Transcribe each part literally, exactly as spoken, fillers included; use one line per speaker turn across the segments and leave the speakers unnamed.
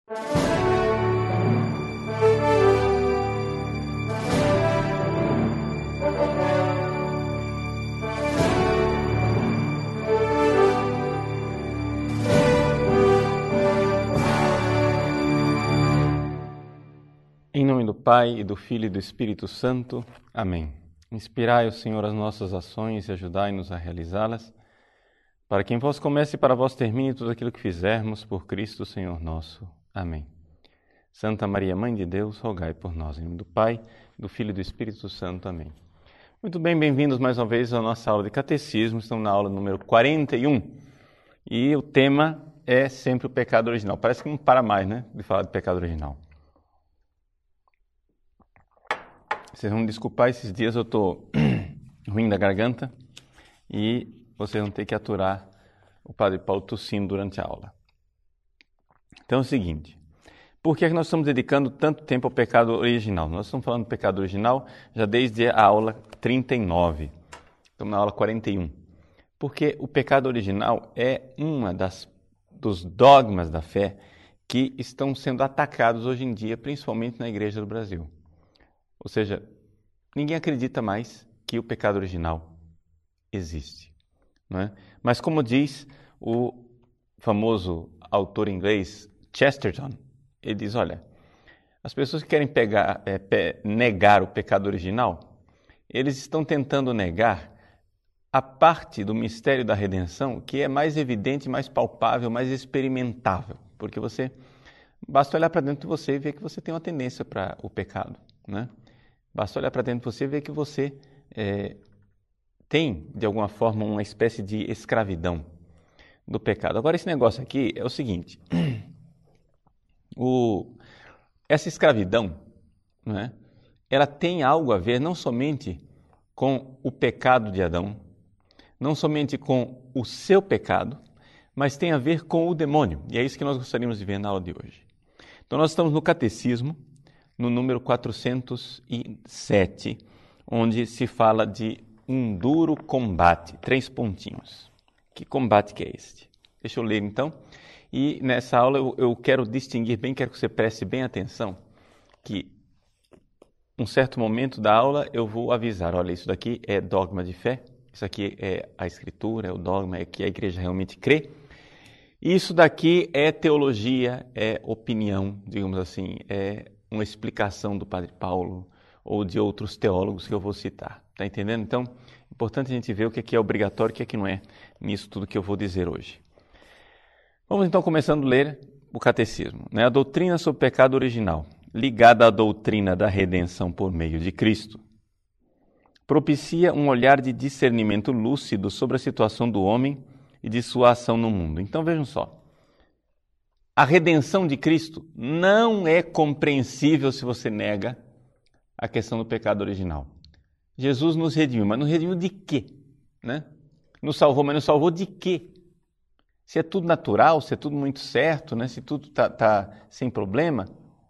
Em nome do Pai, e do Filho e do Espírito Santo. Amém. Inspirai, o Senhor, as nossas ações e ajudai-nos a realizá-las, para que em vós comece e para vós termine tudo aquilo que fizermos por Cristo, Senhor nosso. Amém. Santa Maria, Mãe de Deus, rogai por nós. Em nome do Pai, do Filho e do Espírito Santo. Amém. Muito bem, bem-vindos mais uma vez à nossa aula de Catecismo. Estamos na aula número quarenta e um. E o tema é sempre o pecado original. Parece que não para mais, né, de falar de pecado original. Vocês vão me desculpar, esses dias eu estou ruim da garganta e vocês vão ter que aturar o Padre Paulo tossindo durante a aula. Então é o seguinte, por que é que nós estamos dedicando tanto tempo ao pecado original? Nós estamos falando do pecado original já desde a aula trinta e nove, estamos na aula quarenta e um. Porque o pecado original é uma das, dos dogmas da fé que estão sendo atacados hoje em dia, principalmente na Igreja do Brasil. Ou seja, ninguém acredita mais que o pecado original existe, não é? Mas como diz o famoso autor inglês Chesterton, ele diz, olha, as pessoas que querem pegar, é, pe- negar o pecado original, eles estão tentando negar a parte do mistério da redenção que é mais evidente, mais palpável, mais experimentável, porque você, basta olhar para dentro de você e ver que você tem uma tendência para o pecado, né? Basta olhar para dentro de você e ver que você é, tem, de alguma forma, uma espécie de escravidão do pecado. Agora, esse negócio aqui é o seguinte, o, essa escravidão, né, ela tem algo a ver não somente com o pecado de Adão, não somente com o seu pecado, mas tem a ver com o demônio. E é isso que nós gostaríamos de ver na aula de hoje. Então, nós estamos no Catecismo, no número quatrocentos e sete, onde se fala de um duro combate, três pontinhos. Que combate que é este? Deixa eu ler então. E nessa aula eu, eu quero distinguir bem, quero que você preste bem atenção, que um certo momento da aula eu vou avisar, olha, isso daqui é dogma de fé, isso aqui é a Escritura, é o dogma, é que a igreja realmente crê. Isso daqui é teologia, é opinião, digamos assim, é uma explicação do Padre Paulo ou de outros teólogos que eu vou citar. Está entendendo? Então, é importante a gente ver o que é, que é obrigatório e o que é que não é nisso tudo que eu vou dizer hoje. Vamos então começando a ler o Catecismo, né? A doutrina sobre o pecado original, ligada à doutrina da redenção por meio de Cristo, propicia um olhar de discernimento lúcido sobre a situação do homem e de sua ação no mundo. Então vejam só. A redenção de Cristo não é compreensível se você nega a questão do pecado original. Jesus nos redimiu, mas nos redimiu de quê? Né? Nos salvou, mas nos salvou de quê? Se é tudo natural, se é tudo muito certo, né? Se tudo está tá sem problema.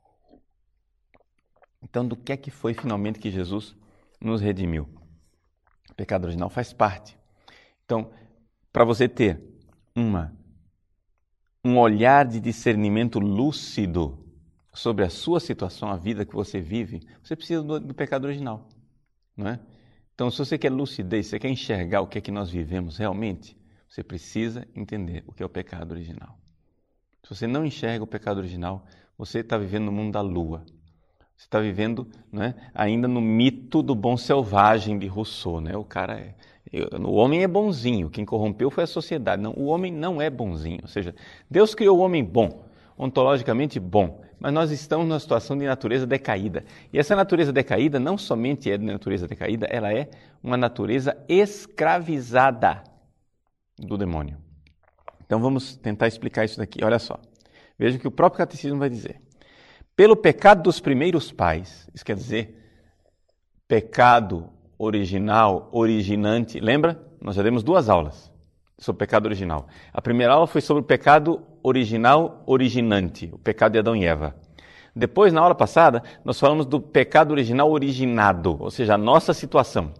Então, do que é que foi finalmente que Jesus nos redimiu? O pecado original faz parte. Então, para você ter uma um olhar de discernimento lúcido sobre a sua situação, a vida que você vive, você precisa do, do pecado original, não é? Então, se você quer lucidez, se você quer enxergar o que é que nós vivemos realmente, você precisa entender o que é o pecado original. Se você não enxerga o pecado original, você está vivendo no mundo da lua. Você está vivendo, não é, ainda no mito do bom selvagem de Rousseau, né? O cara é... O homem é bonzinho, quem corrompeu foi a sociedade. Não, o homem não é bonzinho, ou seja, Deus criou o homem bom, ontologicamente bom, mas nós estamos numa situação de natureza decaída. E essa natureza decaída não somente é de natureza decaída, ela é uma natureza escravizada do demônio. Então vamos tentar explicar isso daqui. Olha só, veja o que o próprio Catecismo vai dizer. Pelo pecado dos primeiros pais, isso quer dizer, pecado original, originante, lembra? Nós já demos duas aulas sobre o pecado original. A primeira aula foi sobre o pecado original, originante, o pecado de Adão e Eva. Depois, na aula passada, nós falamos do pecado original originado, ou seja, a nossa situação.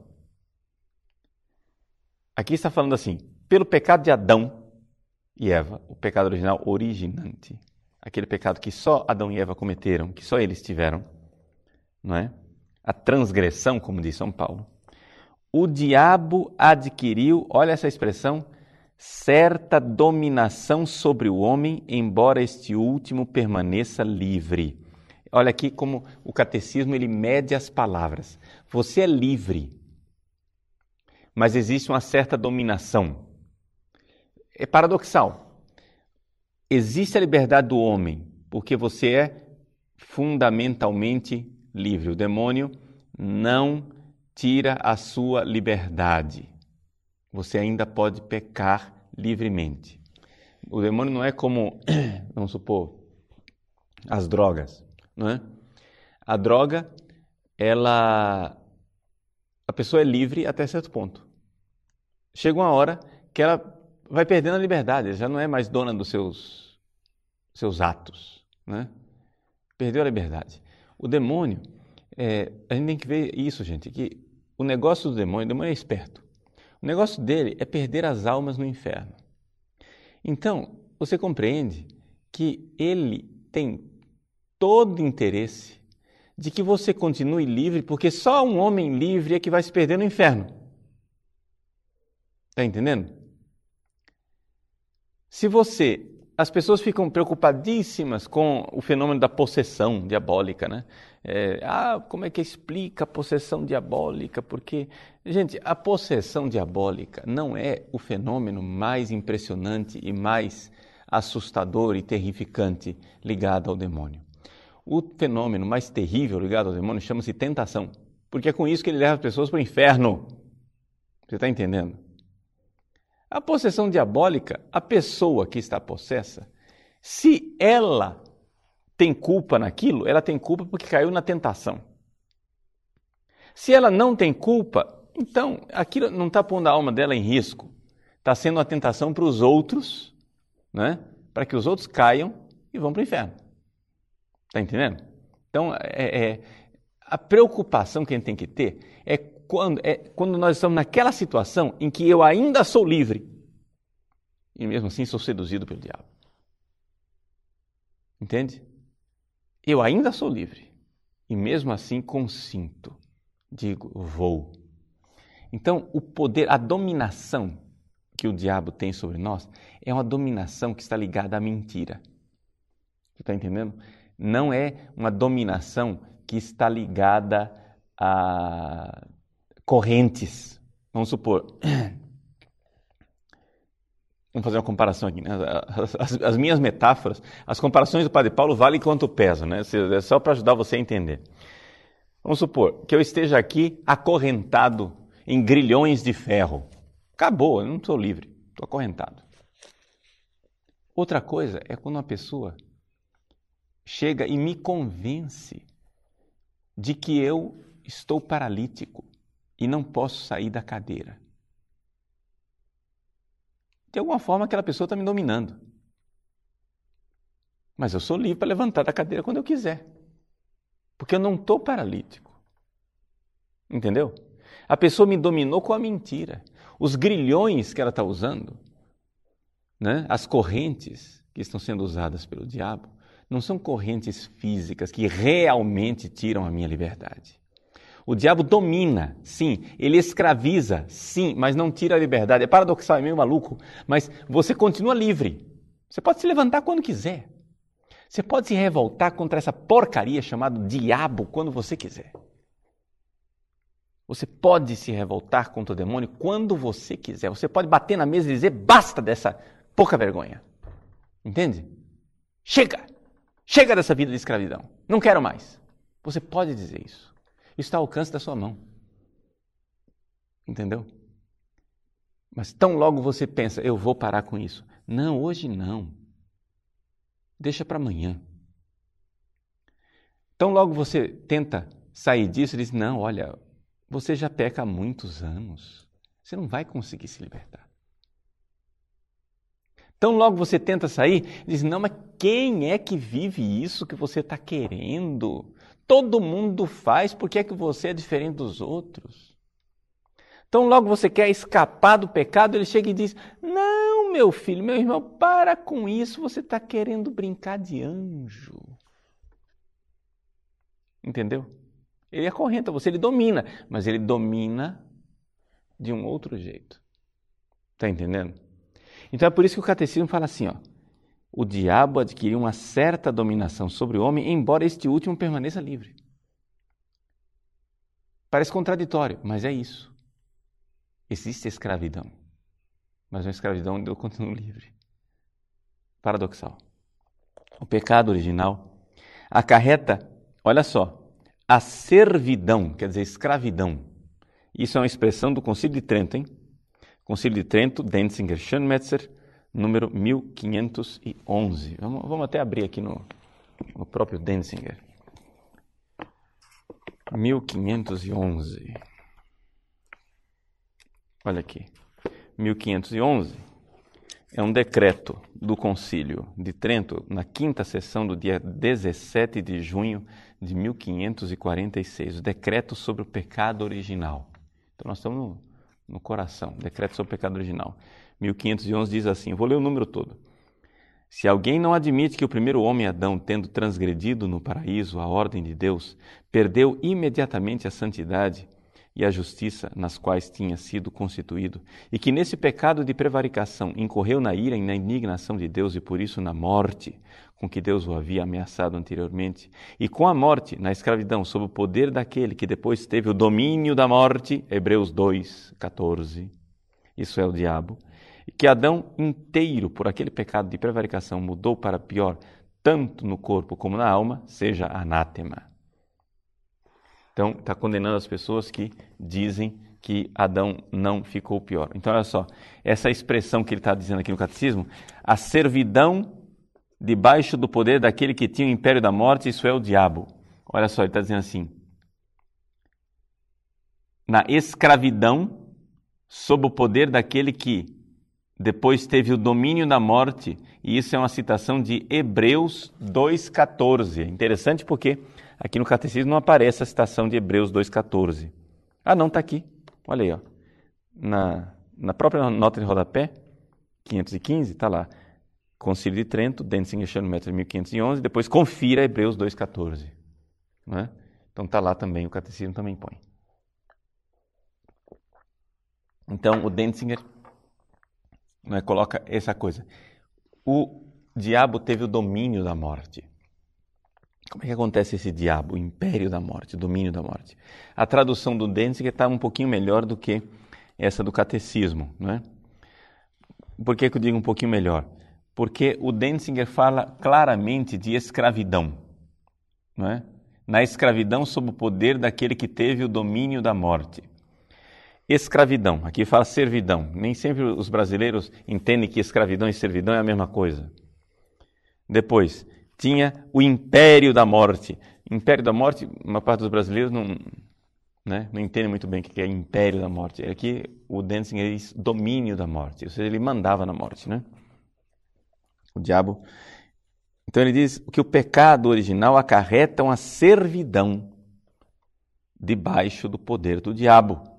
Aqui está falando assim, pelo pecado de Adão e Eva, o pecado original originante. aquele pecado que só Adão e Eva cometeram, que só eles tiveram, não é? A transgressão, como diz São Paulo. O diabo adquiriu, olha essa expressão, certa dominação sobre o homem, embora este último permaneça livre. Olha aqui como o catecismo ele mede as palavras. Você é livre, mas existe uma certa dominação. É paradoxal. Existe a liberdade do homem, porque você é fundamentalmente livre. O demônio não tira a sua liberdade. Você ainda pode pecar livremente. O demônio não é como, vamos supor, as drogas, não é? A droga, ela, a pessoa é livre até certo ponto. Chega uma hora que ela vai perdendo a liberdade, já não é mais dona dos seus, seus atos, né? Perdeu a liberdade. O demônio, é, a gente tem que ver isso, gente, que o negócio do demônio, o demônio é esperto. O negócio dele é perder as almas no inferno. Então, você compreende que ele tem todo interesse de que você continue livre, porque só um homem livre é que vai se perder no inferno. Está entendendo? Se você... As pessoas ficam preocupadíssimas com o fenômeno da possessão diabólica, né? É, ah, como é que explica a possessão diabólica? Porque, gente, a possessão diabólica não é o fenômeno mais impressionante e mais assustador e terrificante ligado ao demônio. O fenômeno mais terrível ligado ao demônio chama-se tentação, porque é com isso que ele leva as pessoas para o inferno. Você está entendendo? A possessão diabólica, a pessoa que está possessa, se ela tem culpa naquilo, ela tem culpa porque caiu na tentação. Se ela não tem culpa, então aquilo não está pondo a alma dela em risco. Está sendo uma tentação para os outros, né? Para que os outros caiam e vão para o inferno. Está entendendo? Então, é, é, a preocupação que a gente tem que ter é quando, é quando nós estamos naquela situação em que eu ainda sou livre e mesmo assim sou seduzido pelo diabo. Entende? Eu ainda sou livre e mesmo assim consinto, digo, vou. Então, o poder, a dominação que o diabo tem sobre nós é uma dominação que está ligada à mentira. Você está entendendo? Não é uma dominação que está ligada a correntes. Vamos supor, vamos fazer uma comparação aqui, né? As, as minhas metáforas, as comparações do Padre Paulo valem quanto pesam, né? É só para ajudar você a entender. Vamos supor que eu esteja aqui acorrentado em grilhões de ferro. Acabou, eu não sou livre, estou acorrentado. Outra coisa é quando uma pessoa chega e me convence de que eu estou paralítico e não posso sair da cadeira. De alguma forma, aquela pessoa está me dominando. Mas eu sou livre para levantar da cadeira quando eu quiser. Porque eu não estou paralítico. Entendeu? A pessoa me dominou com a mentira. Os grilhões que ela está usando, né? As correntes que estão sendo usadas pelo diabo, não são correntes físicas que realmente tiram a minha liberdade. O diabo domina, sim, ele escraviza, sim, mas não tira a liberdade. É paradoxal, é meio maluco, mas você continua livre. Você pode se levantar quando quiser. Você pode se revoltar contra essa porcaria chamada diabo quando você quiser. Você pode se revoltar contra o demônio quando você quiser. Você pode bater na mesa e dizer, basta dessa pouca vergonha. Entende? Chega! Chega dessa vida de escravidão. Não quero mais. Você pode dizer isso. Isso está ao alcance da sua mão. Entendeu? Mas tão logo você pensa, eu vou parar com isso. Não, hoje não. Deixa para amanhã. Tão logo você tenta sair disso e diz, não, olha, você já peca há muitos anos. Você não vai conseguir se libertar. Então logo você tenta sair, diz, não, mas quem é que vive isso que você está querendo? Todo mundo faz, por que é que você é diferente dos outros? Então logo você quer escapar do pecado, ele chega e diz, não, Não, meu filho, meu irmão, para com isso, você está querendo brincar de anjo. Entendeu? Ele acorrenta você, ele domina, mas ele domina de um outro jeito. Está entendendo? Então é por isso que o catecismo fala assim, ó, o diabo adquiriu uma certa dominação sobre o homem, embora este último permaneça livre. Parece contraditório, mas é isso. Existe escravidão, mas uma escravidão onde eu continuo livre. Paradoxal. O pecado original acarreta, olha só, a servidão, quer dizer, escravidão. Isso é uma expressão do Concílio de Trento, hein? Concílio de Trento, Denzinger, Schönmetzer, número mil quinhentos e onze. Vamos, vamos até abrir aqui no, no próprio Denzinger. mil quinhentos e onze. Olha aqui. mil quinhentos e onze é um decreto do Concílio de Trento, na quinta sessão do dia dezessete de junho de mil quinhentos e quarenta e seis. O decreto sobre o pecado original. Então nós estamos no, no coração. Decreto sobre o pecado original. mil quinhentos e onze diz assim, vou ler o número todo. Se alguém não admite que o primeiro homem Adão, tendo transgredido no paraíso a ordem de Deus, perdeu imediatamente a santidade e a justiça nas quais tinha sido constituído, e que nesse pecado de prevaricação incorreu na ira e na indignação de Deus e por isso na morte, com que Deus o havia ameaçado anteriormente, e com a morte, na escravidão, sob o poder daquele que depois teve o domínio da morte, Hebreus dois, catorze, isso é o diabo, que Adão inteiro, por aquele pecado de prevaricação, mudou para pior, tanto no corpo como na alma, seja anátema. Então, está condenando as pessoas que dizem que Adão não ficou pior. Então, olha só, essa expressão que ele está dizendo aqui no Catecismo, a servidão debaixo do poder daquele que tinha o império da morte, isso é o diabo. Olha só, ele está dizendo assim, na escravidão, sob o poder daquele que depois teve o domínio da morte, e isso é uma citação de Hebreus dois, catorze. Interessante porque aqui no Catecismo não aparece a citação de Hebreus dois, catorze. Ah, não, está aqui. Olha aí, ó. Na, na própria nota de rodapé, quinhentos e quinze, está lá. Concílio de Trento, Denzinger, Schönmetzer, mil quinhentos e onze, depois confira Hebreus dois, catorze. Não é? Então está lá também, o Catecismo também põe. Então o Denzinger não é, coloca essa coisa. O diabo teve o domínio da morte. Como é que acontece esse diabo, o império da morte, o domínio da morte? A tradução do Denzinger está um pouquinho melhor do que essa do Catecismo, não é? Por que, que eu digo um pouquinho melhor? Porque o Denzinger fala claramente de escravidão, não é? Na escravidão sob o poder daquele que teve o domínio da morte. Escravidão, aqui fala servidão. Nem sempre os brasileiros entendem que escravidão e servidão é a mesma coisa. Depois, tinha o império da morte. Império da morte, uma parte dos brasileiros não, né, não entende muito bem o que é império da morte. Aqui o Denzinger diz domínio da morte, ou seja, ele mandava na morte, né? O diabo. Então ele diz que o pecado original acarreta uma servidão debaixo do poder do diabo.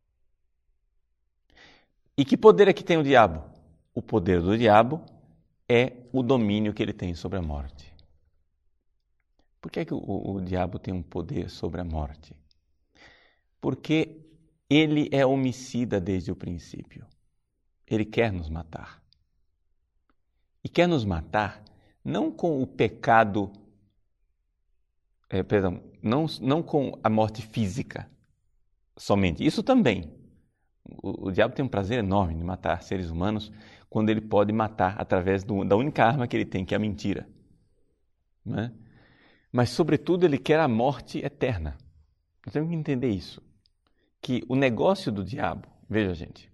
E que poder é que tem o diabo? O poder do diabo é o domínio que ele tem sobre a morte. Por que, é que o, o, o diabo tem um poder sobre a morte? Porque ele é homicida desde o princípio. Ele quer nos matar. E quer nos matar não com o pecado, é, perdão, não, não com a morte física somente. Isso também. O, o diabo tem um prazer enorme de matar seres humanos quando ele pode matar através do, da única arma que ele tem, que é a mentira. Né? Mas, sobretudo, ele quer a morte eterna. Nós temos que entender isso. Que o negócio do diabo, veja, gente,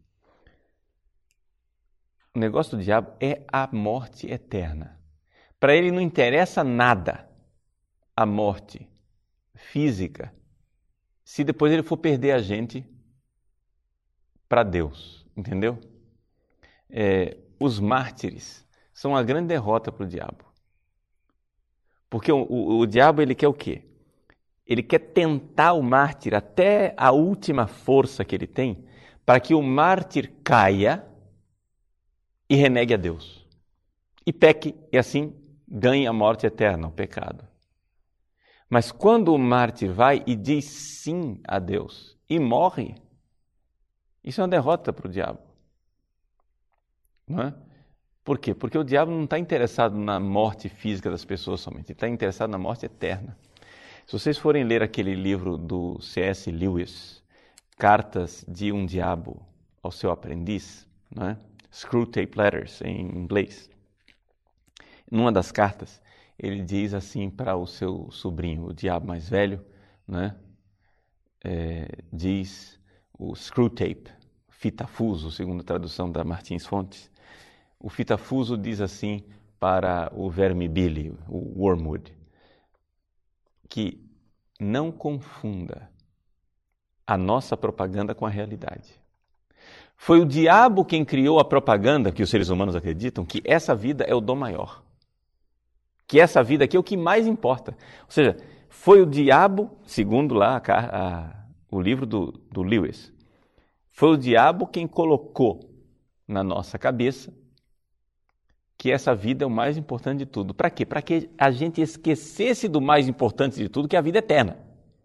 o negócio do diabo é a morte eterna. Para ele não interessa nada a morte física se depois ele for perder a gente para Deus, entendeu? É, os mártires são uma grande derrota para o diabo. Porque o, o, o diabo ele quer o quê? Ele quer tentar o mártir até a última força que ele tem para que o mártir caia e renegue a Deus. E peque, e assim ganhe a morte eterna, o pecado. Mas quando o mártir vai e diz sim a Deus e morre, isso é uma derrota para o diabo. Não é? Por quê? Porque o diabo não está interessado na morte física das pessoas somente, ele está interessado na morte eterna. Se vocês forem ler aquele livro do C S Lewis, Cartas de um Diabo ao Seu Aprendiz, não é? Screwtape Letters em inglês, numa das cartas, ele diz assim para o seu sobrinho, o diabo mais velho, né? É, diz o Screwtape, fitafuso, segundo a tradução da Martins Fontes. O fitafuso diz assim para o verme Billy, o Wormwood, que não confunda a nossa propaganda com a realidade. Foi o diabo quem criou a propaganda, que os seres humanos acreditam, que essa vida é o dom maior. Que essa vida aqui é o que mais importa. Ou seja, foi o diabo, segundo lá a, a, o livro do, do Lewis, foi o diabo quem colocou na nossa cabeça que essa vida é o mais importante de tudo. Para quê? Para que a gente esquecesse do mais importante de tudo, que é a vida eterna.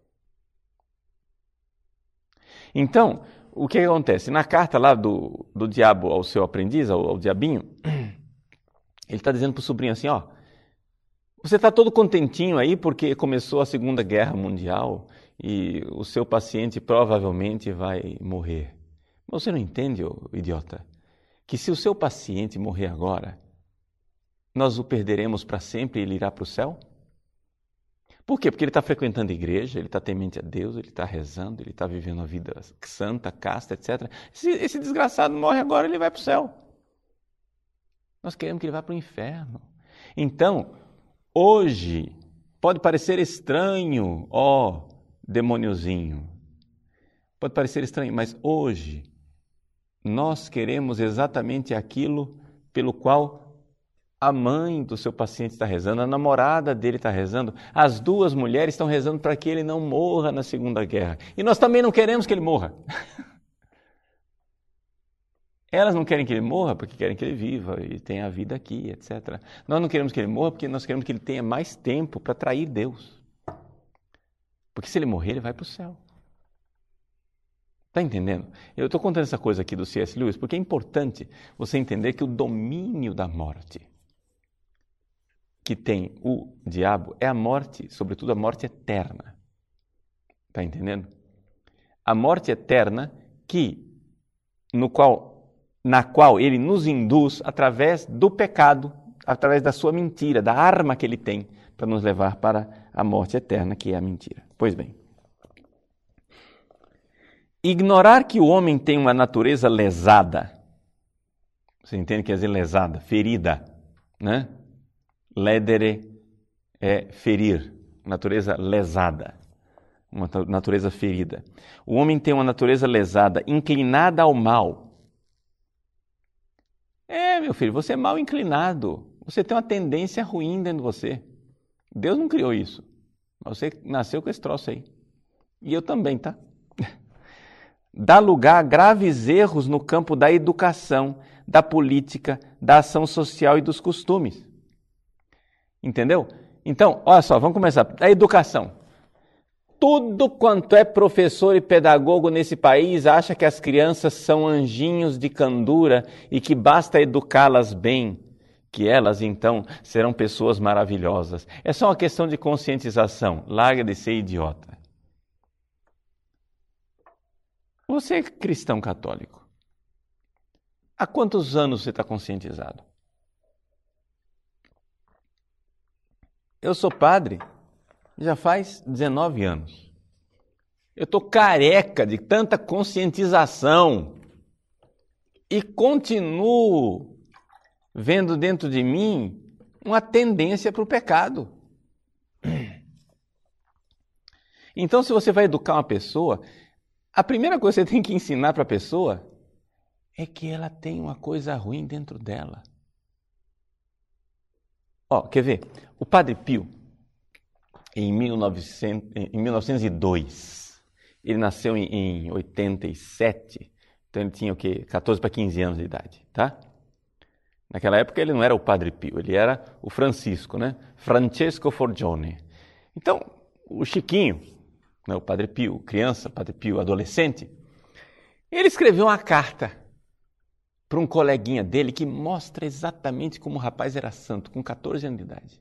Então, o que acontece? Na carta lá do, do diabo ao seu aprendiz, ao, ao diabinho, ele está dizendo para o sobrinho assim, ó, você está todo contentinho aí porque começou a Segunda Guerra Mundial e o seu paciente provavelmente vai morrer. Mas você não entende, ô idiota, que se o seu paciente morrer agora, nós o perderemos para sempre e ele irá para o céu? Por quê? Porque ele está frequentando a igreja, ele está temente a Deus, ele está rezando, ele está vivendo uma vida santa, casta, etcétera. Esse, esse desgraçado morre agora, ele vai para o céu. Nós queremos que ele vá para o inferno. Então, hoje, pode parecer estranho, ó, demôniozinho. Pode parecer estranho, mas hoje, nós queremos exatamente aquilo pelo qual a mãe do seu paciente está rezando, a namorada dele está rezando, as duas mulheres estão rezando para que ele não morra na Segunda Guerra. E nós também não queremos que ele morra. Elas não querem que ele morra porque querem que ele viva e tenha a vida aqui, etcétera. Nós não queremos que ele morra porque nós queremos que ele tenha mais tempo para trair Deus. Porque se ele morrer, ele vai para o céu. Está entendendo? Eu estou contando essa coisa aqui do C S Lewis porque é importante você entender que o domínio da morte que tem o diabo é a morte, sobretudo a morte eterna. Está entendendo? A morte eterna que, no qual, na qual ele nos induz através do pecado, através da sua mentira, da arma que ele tem para nos levar para a morte eterna, que é a mentira. Pois bem, ignorar que o homem tem uma natureza lesada, você entende que quer dizer lesada, ferida, né? Ledere é ferir, natureza lesada, uma natureza ferida. O homem tem uma natureza lesada, inclinada ao mal. É, meu filho, você é mal inclinado, você tem uma tendência ruim dentro de você. Deus não criou isso, mas você nasceu com esse troço aí. E eu também, tá? Dá lugar a graves erros no campo da educação, da política, da ação social e dos costumes. Entendeu? Então, olha só, vamos começar. A educação. Tudo quanto é professor e pedagogo nesse país acha que as crianças são anjinhos de candura e que basta educá-las bem, que elas, então, serão pessoas maravilhosas. É só uma questão de conscientização. Larga de ser idiota. Você é cristão católico. Há quantos anos você está conscientizado? Eu sou padre já faz dezenove anos. Eu estou careca de tanta conscientização e continuo vendo dentro de mim uma tendência para o pecado. Então, se você vai educar uma pessoa, a primeira coisa que você tem que ensinar para a pessoa é que ela tem uma coisa ruim dentro dela. Ó, quer ver? O Padre Pio, em, mil e novecentos, em mil novecentos e dois, ele nasceu em, em oitenta e sete, então ele tinha o quê? catorze para quinze anos de idade, tá? Naquela época ele não era o Padre Pio, ele era o Francisco, né? Francesco Forgione. Então, o Chiquinho, né, o Padre Pio, criança, Padre Pio, adolescente, ele escreveu uma carta para um coleguinha dele que mostra exatamente como o rapaz era santo, com catorze anos de idade.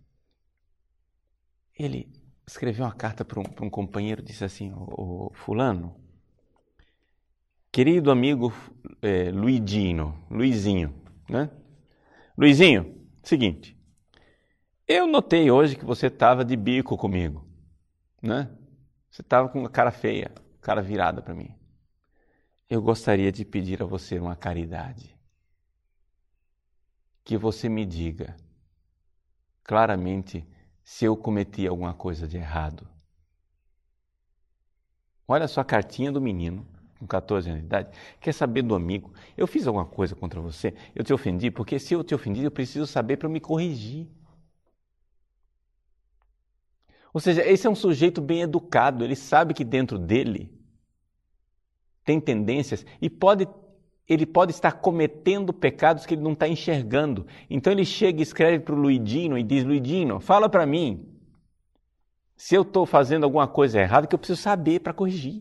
Ele escreveu uma carta para um, para um companheiro, disse assim, o, o fulano, querido amigo é, Luigino, Luizinho, né? Luizinho, seguinte, eu notei hoje que você estava de bico comigo, né? Você estava com a cara feia, cara virada para mim. Eu gostaria de pedir a você uma caridade. Que você me diga claramente se eu cometi alguma coisa de errado. Olha só a cartinha do menino, com catorze anos de idade, quer saber do amigo, eu fiz alguma coisa contra você, eu te ofendi, porque se eu te ofendi, eu preciso saber para eu me corrigir. Ou seja, esse é um sujeito bem educado, ele sabe que dentro dele tem tendências e pode, ele pode estar cometendo pecados que ele não está enxergando. Então ele chega e escreve para o Luigino e diz, Luigino, fala para mim se eu estou fazendo alguma coisa errada que eu preciso saber para corrigir.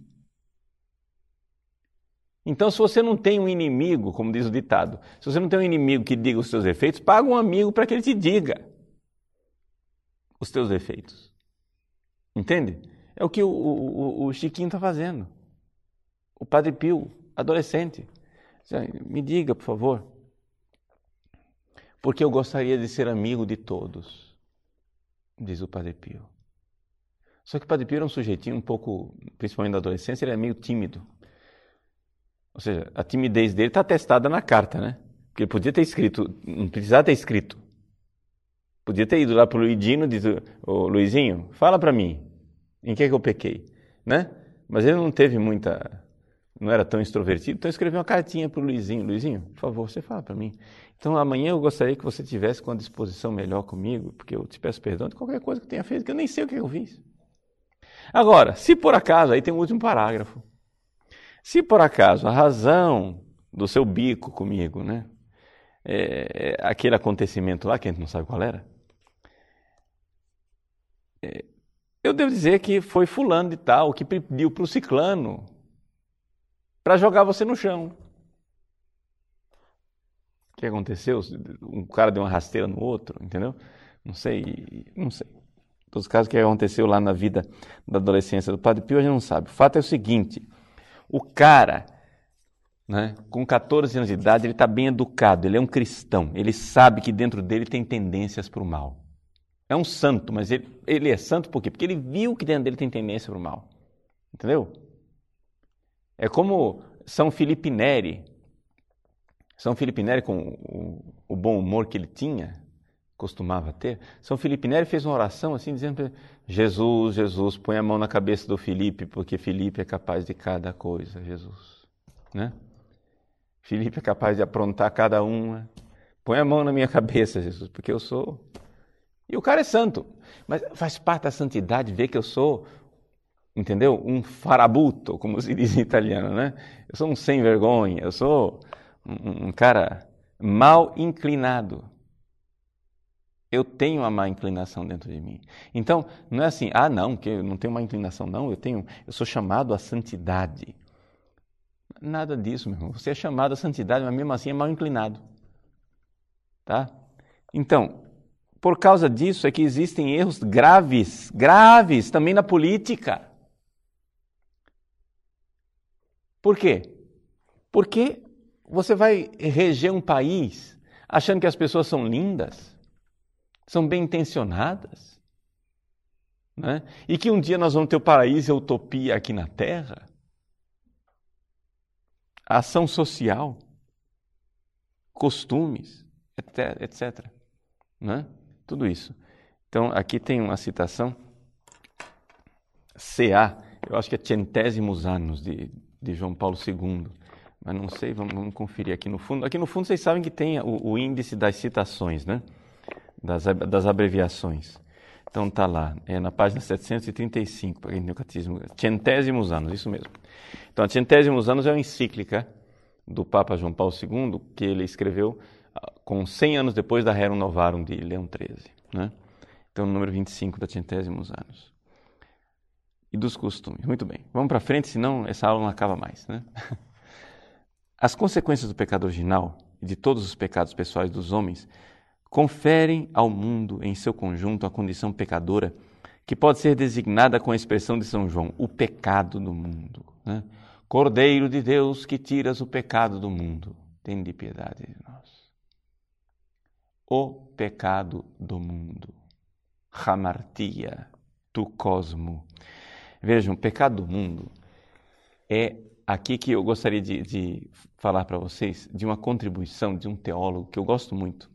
Então, se você não tem um inimigo, como diz o ditado, se você não tem um inimigo que diga os seus defeitos, paga um amigo para que ele te diga os teus defeitos. Entende? É o que o, o, o Chiquinho está fazendo. O Padre Pio, adolescente. Me diga, por favor, porque eu gostaria de ser amigo de todos, diz o Padre Pio. Só que o Padre Pio era um sujeitinho um pouco, principalmente na adolescência, ele é meio tímido. Ou seja, a timidez dele está atestada na carta, né? Porque ele podia ter escrito, não precisava ter escrito. Podia ter ido lá para o Luigino e dito, ô Luizinho, fala para mim, em que é que eu pequei, né? Mas ele não teve muita, não era tão extrovertido, então escreveu uma cartinha para o Luizinho. Luizinho, por favor, você fala para mim. Então amanhã eu gostaria que você tivesse com a disposição melhor comigo, porque eu te peço perdão de qualquer coisa que eu tenha feito, que eu nem sei o que eu fiz. Agora, se por acaso, aí tem o último parágrafo. Se por acaso a razão do seu bico comigo, né, é, é aquele acontecimento lá, que a gente não sabe qual era, é, eu devo dizer que foi fulano de tal que pediu para o ciclano para jogar você no chão. O que aconteceu? Um cara deu uma rasteira no outro, entendeu? Não sei, não sei. Em todos os casos, o que aconteceu lá na vida da adolescência do Padre Pio, a gente não sabe. O fato é o seguinte, o cara, né, com catorze anos de idade, ele está bem educado, ele é um cristão, ele sabe que dentro dele tem tendências para o mal. É um santo, mas ele, ele é santo por quê? Porque ele viu que dentro dele tem tendência para o mal. Entendeu? É como São Filipe Neri. São Filipe Neri, com o, o bom humor que ele tinha, costumava ter, São Filipe Neri fez uma oração assim, dizendo, Jesus, Jesus, põe a mão na cabeça do Filipe, porque Filipe é capaz de cada coisa, Jesus. Né? Filipe é capaz de aprontar cada uma. Põe a mão na minha cabeça, Jesus, porque eu sou... E o cara é santo, mas faz parte da santidade ver que eu sou, entendeu? Um farabuto, como se diz em italiano, né? Eu sou um sem vergonha, eu sou um, um cara mal inclinado. Eu tenho uma má inclinação dentro de mim. Então, não é assim, ah, não, que eu não tenho má inclinação, não, eu tenho, eu sou chamado à santidade. Nada disso, meu irmão. Você é chamado à santidade, mas mesmo assim é mal inclinado. Tá? Então, por causa disso é que existem erros graves, graves, também na política. Por quê? Porque você vai reger um país achando que as pessoas são lindas, são bem intencionadas, né? E que um dia nós vamos ter o paraíso e a utopia aqui na Terra. A ação social, costumes, etcétera. Né? Tudo isso. Então, aqui tem uma citação, C A, eu acho que é Centésimos Anos, de, de João Paulo segundo, mas não sei, vamos, vamos conferir aqui no fundo. Aqui no fundo vocês sabem que tem o, o índice das citações, né? das, das abreviações. Então está lá, é na página setecentos e trinta e cinco, para quem tem o catecismo, Centésimos Anos, isso mesmo. Então, a Centésimos Anos é uma encíclica do Papa João Paulo segundo, que ele escreveu com cem anos depois da Rerum Novarum de Leão treze. Né? Então, número vinte e cinco da Centésimos Anos. E dos costumes. Muito bem. Vamos para frente, senão essa aula não acaba mais. Né? As consequências do pecado original e de todos os pecados pessoais dos homens conferem ao mundo em seu conjunto a condição pecadora que pode ser designada com a expressão de São João, o pecado do mundo. Né? Cordeiro de Deus que tiras o pecado do mundo, tende piedade de nós. O pecado do mundo. Hamartia, tu cosmo. Vejam, o pecado do mundo é aqui que eu gostaria de, de falar para vocês de uma contribuição de um teólogo que eu gosto muito.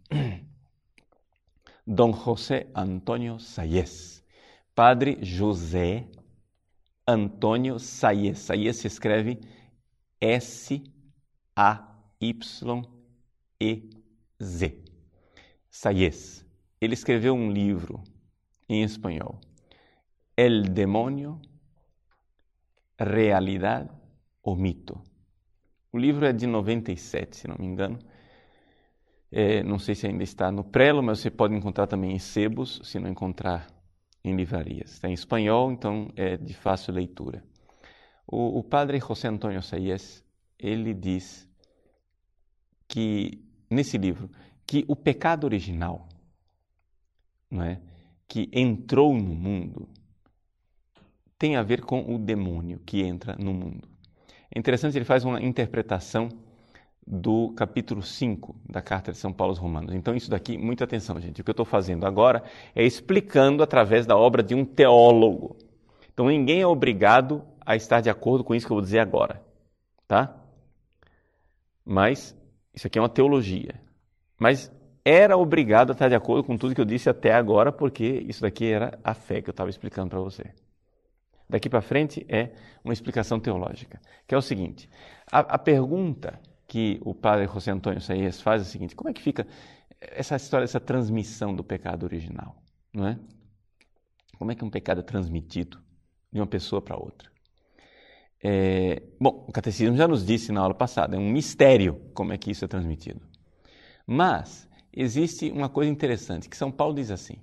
Dom José Antônio Sayes. Padre José Antônio Sayes. Sayes se escreve S A Y E Z. Sayes. Ele escreveu um livro em espanhol. El Demonio, Realidad o Mito. O livro é de noventa e sete, se não me engano. É, não sei se ainda está no prelo, mas você pode encontrar também em sebos, se não encontrar em livrarias. Está em espanhol, então é de fácil leitura. O, o padre José Antônio Sayes, ele diz que, nesse livro, que o pecado original, não é, que entrou no mundo, tem a ver com o demônio que entra no mundo. É interessante, ele faz uma interpretação do capítulo cinco da Carta de São Paulo aos Romanos. Então, isso daqui, muita atenção, gente. O que eu estou fazendo agora é explicando através da obra de um teólogo. Então, ninguém é obrigado a estar de acordo com isso que eu vou dizer agora. Tá? Mas, isso aqui é uma teologia. Mas era obrigado a estar de acordo com tudo que eu disse até agora, porque isso daqui era a fé que eu estava explicando para você. Daqui para frente é uma explicação teológica, que é o seguinte. A, a pergunta que o padre José Antônio Sayes faz é a seguinte: como é que fica essa história, essa transmissão do pecado original? Não é? Como é que um pecado é transmitido de uma pessoa para outra? É, bom, o catecismo já nos disse na aula passada, é um mistério como é que isso é transmitido. Mas existe uma coisa interessante, que São Paulo diz assim: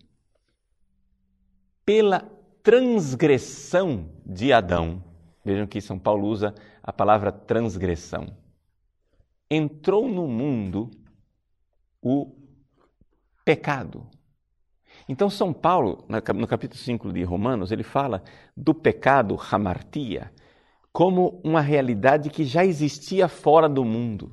pela transgressão de Adão, vejam que São Paulo usa a palavra transgressão, entrou no mundo o pecado. Então São Paulo, no capítulo cinco de Romanos, ele fala do pecado, hamartia, como uma realidade que já existia fora do mundo.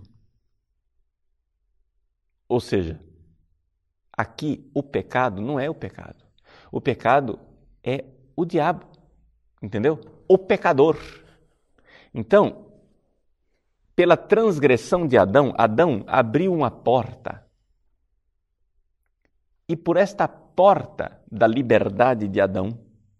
Ou seja, aqui o pecado não é o pecado. O pecado é o diabo, entendeu? O pecador. Então, pela transgressão de Adão, Adão abriu uma porta. E por esta porta da liberdade de Adão,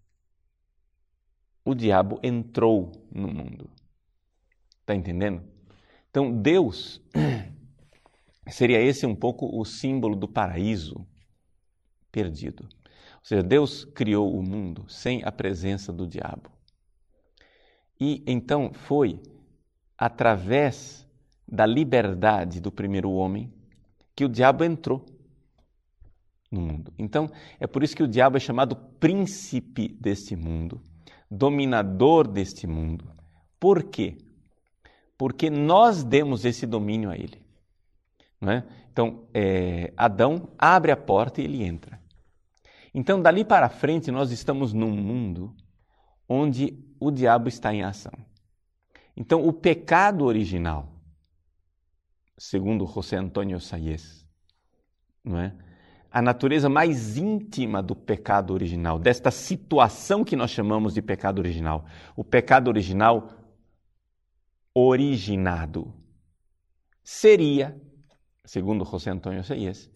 o diabo entrou no mundo. Está entendendo? Então, Deus, seria esse um pouco o símbolo do paraíso perdido. Ou seja, Deus criou o mundo sem a presença do diabo. E então foi através da liberdade do primeiro homem que o diabo entrou no mundo. Então, é por isso que o diabo é chamado príncipe deste mundo, dominador deste mundo. Por quê? Porque nós demos esse domínio a ele. Não é? Então, é, Adão abre a porta e ele entra. Então, dali para frente, nós estamos num mundo onde o diabo está em ação. Então, o pecado original, segundo José Antônio Sayes, não é? A natureza mais íntima do pecado original, desta situação que nós chamamos de pecado original, o pecado original originado, seria, segundo José Antônio Sayes,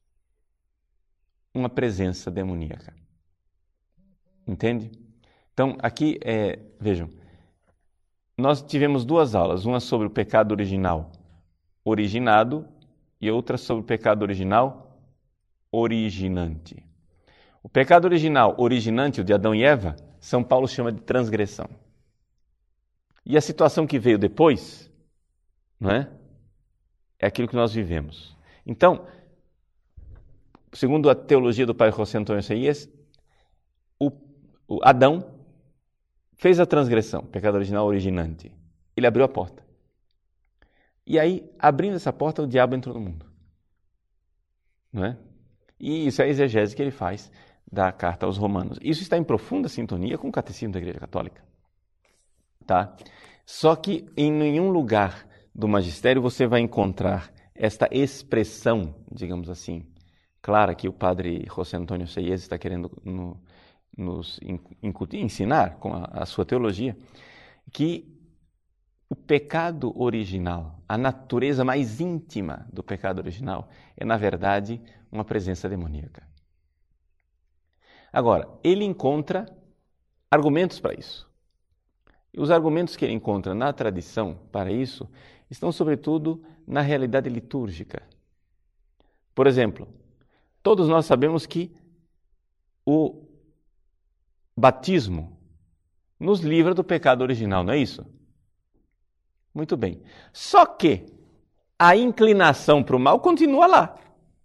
uma presença demoníaca. Entende? Então, aqui, é, vejam, nós tivemos duas aulas, uma sobre o pecado original originado e outra sobre o pecado original originante. O pecado original originante, o de Adão e Eva, São Paulo chama de transgressão. E a situação que veio depois, não é? É aquilo que nós vivemos. Então, segundo a teologia do padre José Antônio Seies, o, o Adão fez a transgressão, pecado original originante. Ele abriu a porta. E aí, abrindo essa porta, o diabo entrou no mundo. Não é? E isso é a exegese que ele faz da carta aos Romanos. Isso está em profunda sintonia com o catecismo da Igreja Católica. Tá? Só que em nenhum lugar do magistério você vai encontrar esta expressão, digamos assim, clara que o padre José Antônio Seies está querendo no, nos incutir, ensinar com a, a sua teologia, que o pecado original, a natureza mais íntima do pecado original, é, na verdade, uma presença demoníaca. Agora, ele encontra argumentos para isso. E os argumentos que ele encontra na tradição para isso estão, sobretudo, na realidade litúrgica. Por exemplo, todos nós sabemos que o batismo nos livra do pecado original, não é isso? Muito bem. Só que a inclinação para o mal continua lá.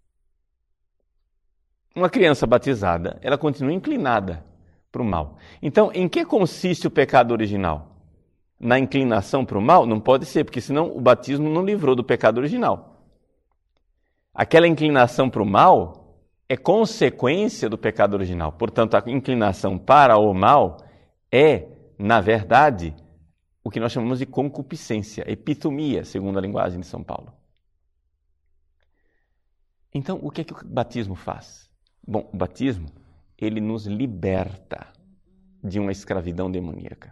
Uma criança batizada, ela continua inclinada para o mal. Então, em que consiste o pecado original? Na inclinação para o mal? Não pode ser, porque senão o batismo não livrou do pecado original. Aquela inclinação para o mal é consequência do pecado original. Portanto, a inclinação para o mal é, na verdade, o que nós chamamos de concupiscência, epitomia, segundo a linguagem de São Paulo. Então, o que é que o batismo faz? Bom, o batismo, ele nos liberta de uma escravidão demoníaca.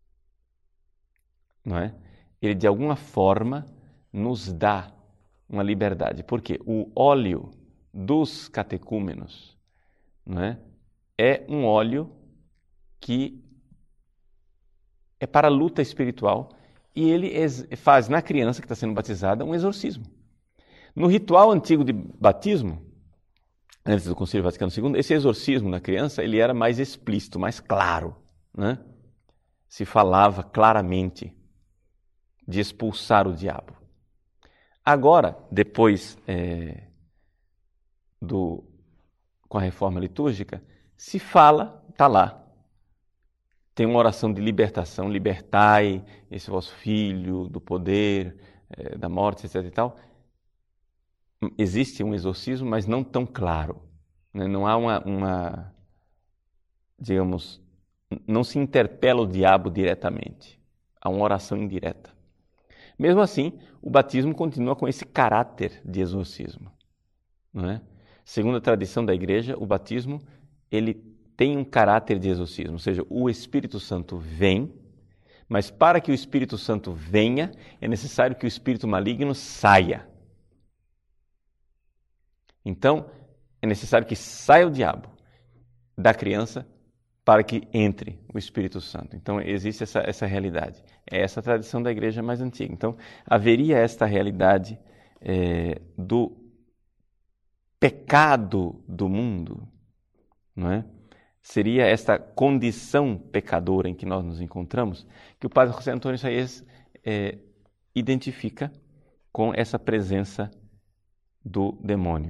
Não é? Ele, de alguma forma, nos dá uma liberdade. Porque o óleo dos catecúmenos, não é? É um óleo que é para a luta espiritual e ele faz na criança que está sendo batizada um exorcismo. No ritual antigo de batismo, antes do Concílio Vaticano segundo, esse exorcismo na criança ele era mais explícito, mais claro, né? Se falava claramente de expulsar o diabo. Agora, depois é, do, com a reforma litúrgica, se fala, está lá, tem uma oração de libertação, libertai esse vosso filho do poder, é, da morte, etc e tal. Existe um exorcismo, mas não tão claro. Né? Não há uma, uma, digamos, não se interpela o diabo diretamente. Há uma oração indireta. Mesmo assim, o batismo continua com esse caráter de exorcismo. Não é? Segundo a tradição da Igreja, o batismo ele tem um caráter de exorcismo, ou seja, o Espírito Santo vem, mas para que o Espírito Santo venha, é necessário que o espírito maligno saia. Então, é necessário que saia o diabo da criança para que entre o Espírito Santo. Então, existe essa, essa realidade. É essa a tradição da Igreja mais antiga. Então, haveria esta realidade é, do pecado do mundo, não é? Seria esta condição pecadora em que nós nos encontramos, que o padre José Antônio Seies é, identifica com essa presença do demônio.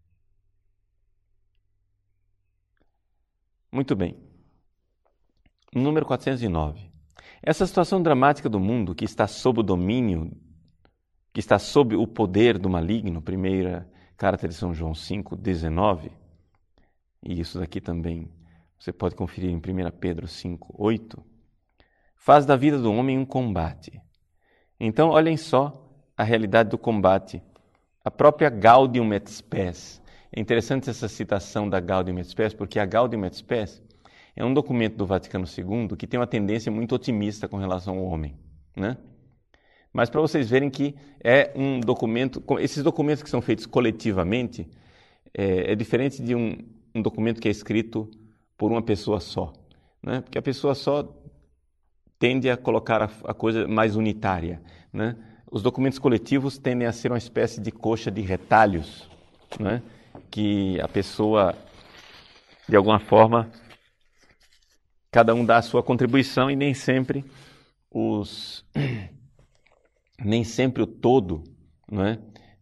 Muito bem. Número quatrocentos e nove. Essa situação dramática do mundo que está sob o domínio, que está sob o poder do maligno, primeira carta de São João cinco, dezenove, e isso daqui também você pode conferir em primeira Pedro cinco, oito, faz da vida do homem um combate. Então, olhem só a realidade do combate. A própria Gaudium et Spes. É interessante essa citação da Gaudium et Spes, porque a Gaudium et Spes é um documento do Vaticano segundo que tem uma tendência muito otimista com relação ao homem, né? Mas para vocês verem que é um documento, esses documentos que são feitos coletivamente, é, é diferente de um, um documento que é escrito por uma pessoa só, né? Porque a pessoa só tende a colocar a, a coisa mais unitária, né? Os documentos coletivos tendem a ser uma espécie de coxa de retalhos, né? Que a pessoa, de alguma forma, cada um dá a sua contribuição e nem sempre os, nem sempre o todo, não é?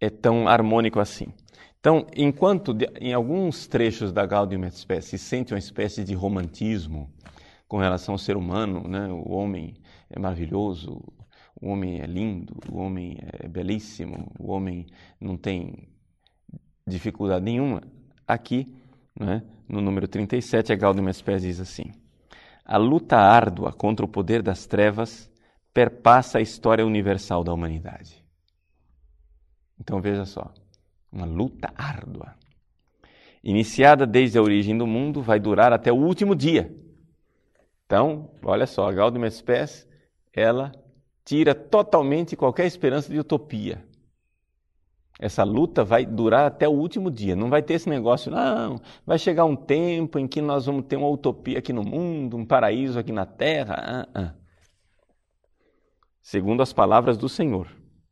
é tão harmônico assim. Então, enquanto de, em alguns trechos da Gaudium et Spes se sente uma espécie de romantismo com relação ao ser humano, né? O homem é maravilhoso, o homem é lindo, o homem é belíssimo, o homem não tem dificuldade nenhuma. Aqui, né, no número trinta e sete, a Gaudium et Spes diz assim: a luta árdua contra o poder das trevas perpassa a história universal da humanidade. Então veja só, uma luta árdua. Iniciada desde a origem do mundo, vai durar até o último dia. Então, olha só, a Gaudium et Spes, ela tira totalmente qualquer esperança de utopia. Essa luta vai durar até o último dia. Não vai ter esse negócio, não. Vai chegar um tempo em que nós vamos ter uma utopia aqui no mundo, um paraíso aqui na terra. Ah, ah. Segundo as palavras do Senhor,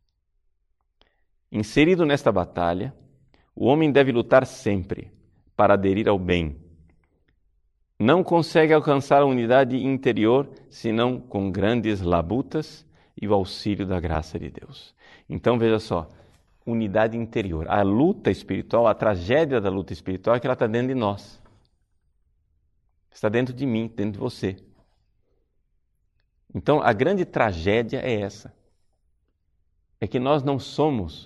inserido nesta batalha, o homem deve lutar sempre para aderir ao bem. Não consegue alcançar a unidade interior senão com grandes labutas e o auxílio da graça de Deus. Então veja só, unidade interior. A luta espiritual, a tragédia da luta espiritual é que ela está dentro de nós. Está dentro de mim, dentro de você. Então a grande tragédia é essa. É que nós não somos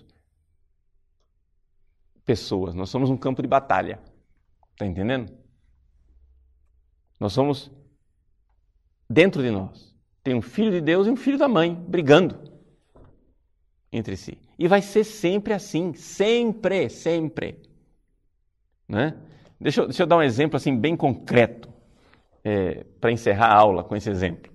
pessoas, nós somos um campo de batalha. Está entendendo? Nós somos, dentro de nós, tem um filho de Deus e um filho da mãe, brigando entre si. E vai ser sempre assim, sempre, sempre. Né? Deixa eu, deixa eu dar um exemplo assim, bem concreto, é, para encerrar a aula com esse exemplo.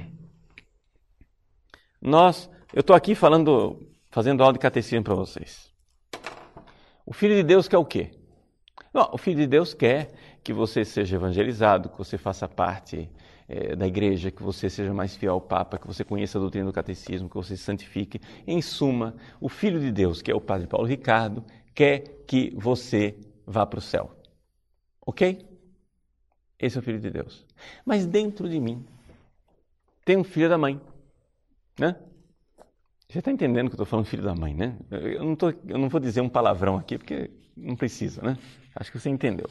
Nós, eu estou aqui falando, fazendo aula de catecismo para vocês. O Filho de Deus quer o quê? Não, o Filho de Deus quer que você seja evangelizado, que você faça parte é, da igreja, que você seja mais fiel ao Papa, que você conheça a doutrina do catecismo, que você se santifique. Em suma, o Filho de Deus, que é o Padre Paulo Ricardo, quer que você vá para o céu. Ok? Esse é o Filho de Deus. Mas dentro de mim tem um filho da mãe. Né? Você está entendendo que eu estou falando filho da mãe, né? Eu não, tô, eu não vou dizer um palavrão aqui, porque não precisa, né? Acho que você entendeu.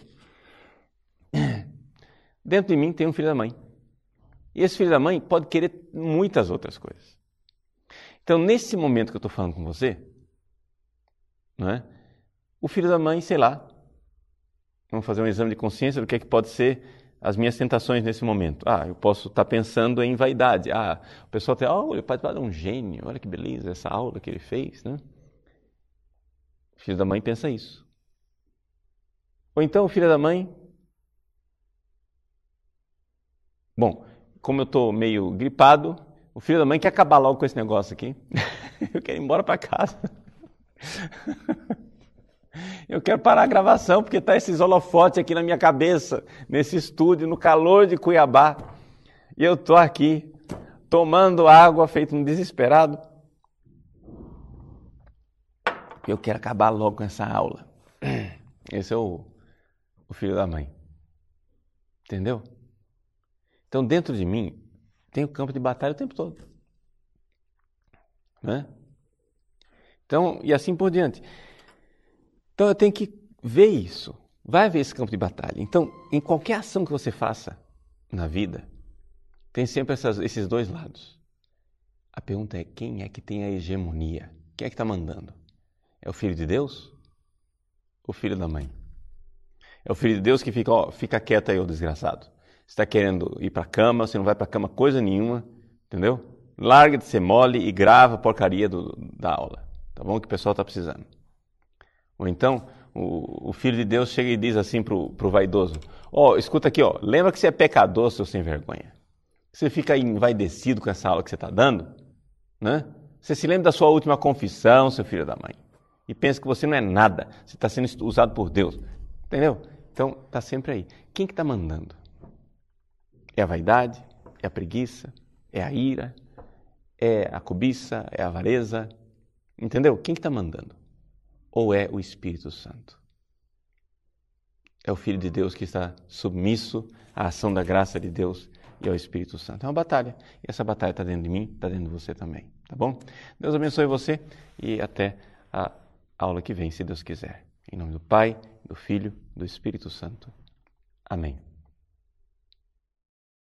Dentro de mim tem um filho da mãe. E esse filho da mãe pode querer muitas outras coisas. Então, nesse momento que eu estou falando com você, não é? O filho da mãe, sei lá, vamos fazer um exame de consciência do que é que pode ser as minhas tentações nesse momento. Ah, eu posso estar pensando em vaidade. Ah, o pessoal tem, olha, o Padre Paulo é um gênio, olha que beleza essa aula que ele fez, né? O filho da mãe pensa isso. Ou então o filho da mãe, bom, como eu estou meio gripado, o filho da mãe quer acabar logo com esse negócio aqui. Eu quero ir embora para casa. Eu quero parar a gravação, porque está esses holofotes aqui na minha cabeça, nesse estúdio, no calor de Cuiabá. E eu estou aqui, tomando água, feito um desesperado. Eu quero acabar logo com essa aula. Esse é o, o filho da mãe. Entendeu? Então, dentro de mim, tem o campo de batalha o tempo todo. Né? Então, e assim por diante. Então eu tenho que ver isso. Vai haver esse campo de batalha. Então, em qualquer ação que você faça na vida, tem sempre essas, esses dois lados. A pergunta é, quem é que tem a hegemonia? Quem é que está mandando? É o Filho de Deus? Ou o filho da mãe? É o Filho de Deus que fica, ó, fica quieto aí, ô desgraçado. Você está querendo ir para a cama, você não vai para a cama coisa nenhuma, entendeu? Larga de ser mole e grava a porcaria do, da aula. Tá bom? Que o pessoal está precisando. Ou então, o, o Filho de Deus chega e diz assim para o vaidoso, ó, oh, escuta aqui, ó, lembra que você é pecador, seu sem vergonha. Você fica envaidecido com essa aula que você está dando, né? Você se lembra da sua última confissão, seu filho da mãe, e pensa que você não é nada, você está sendo usado por Deus. Entendeu? Então, está sempre aí. Quem que está mandando? É a vaidade? É a preguiça? É a ira? É a cobiça? É a avareza? Entendeu? Quem que está mandando? Ou é o Espírito Santo? É o Filho de Deus que está submisso à ação da graça de Deus e ao Espírito Santo. É uma batalha. E essa batalha está dentro de mim, está dentro de você também. Tá bom? Deus abençoe você e até a aula que vem, se Deus quiser. Em nome do Pai, do Filho, do Espírito Santo. Amém.